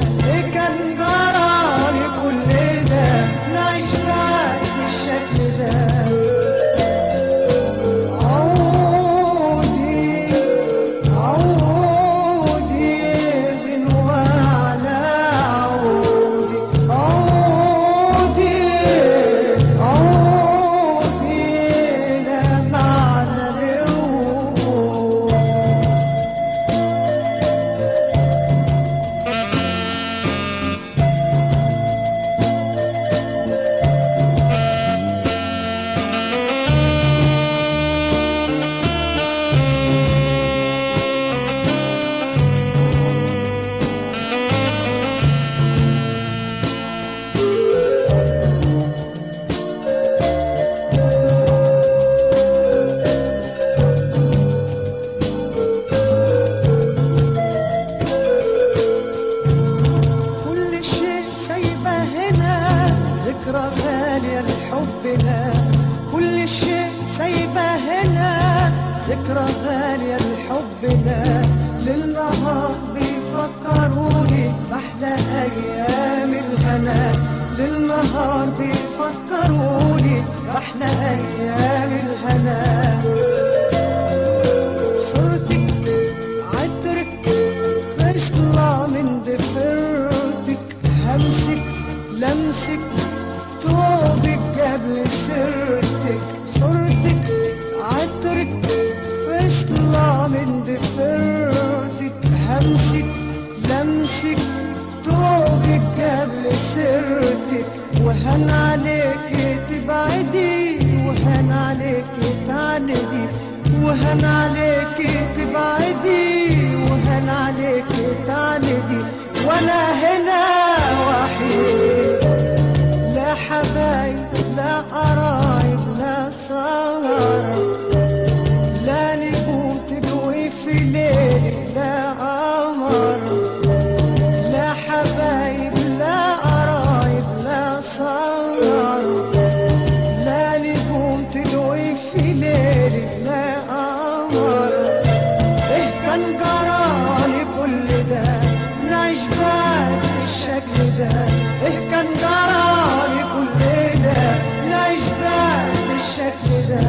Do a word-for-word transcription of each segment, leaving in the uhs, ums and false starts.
ايه كان جرالي كل ده نعيش معاك بالشكل ده. عودي عودي غنوة على عودي، عودي عودي لا معنى للوجود. كل شيء سايبه هنا ذكرى غالية لحبنا، كل شيء سايبه هنا ذكرى غالية لحبنا. للنهار بيفكروني بأحلى أيام الهنا، للنهار بيفكروني بأحلى أيام الهنا. صورتك عطرك خصلة من ضفيرتك، همسك لمسك طوبك قبل سيرتك. صورتك عطرك خصلة من ضفيرتك، همسك لمسك طوبك قبل سيرتك. وهن عليك تبعدي وهن عليك تعندي، وهن عليك تبعدي وهن عليك تعندي. وانا هنا وحيد لا حبايب لا قرايب لا سهر، لا نجوم تضوي في ليلي لا قمر. لا حبايب لا قرايب لا سهر، لا نجوم تضوي في ليلي لا قمر. ايه كان جرالي كل ده نعيش بعد الشكل ده، ايه كان جرالي كل ده نعيش بعد الشكل ده.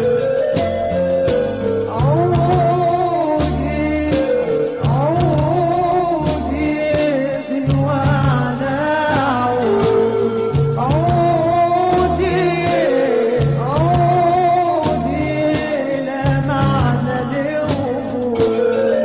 عودي عودي غنوة على عودي، عودي عودي لا معنى للوجود.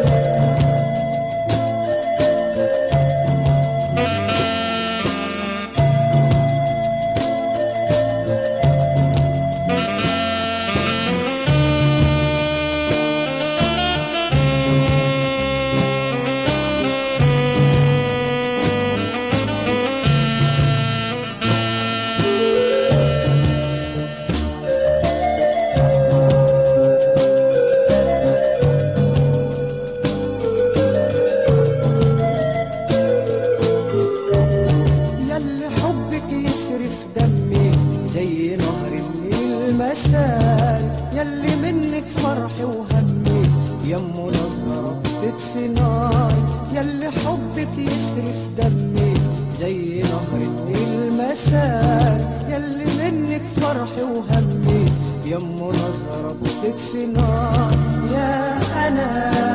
ياللي حبك يسرف دمي زي نهر النيل مسال، ياللي منك فرحي وهمي يمه نظرة بتطفي نار. ياللي حبك يسرف دمي زي نهر النيل مسال، ياللي منك فرحي وهمي يمه نظرة بتطفي نار. يا أنا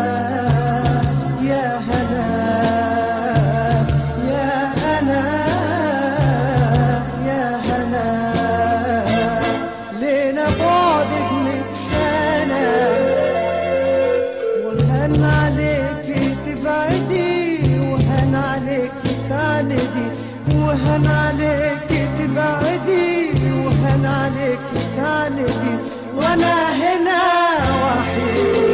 يا هنا يا أنا يا هنا، لينا بعدك من سنة. وهن عليك تبعدي وهن عليك تعندي، وهن عليك تبعدي وهن عليك تعندي. وانا هنا وحيد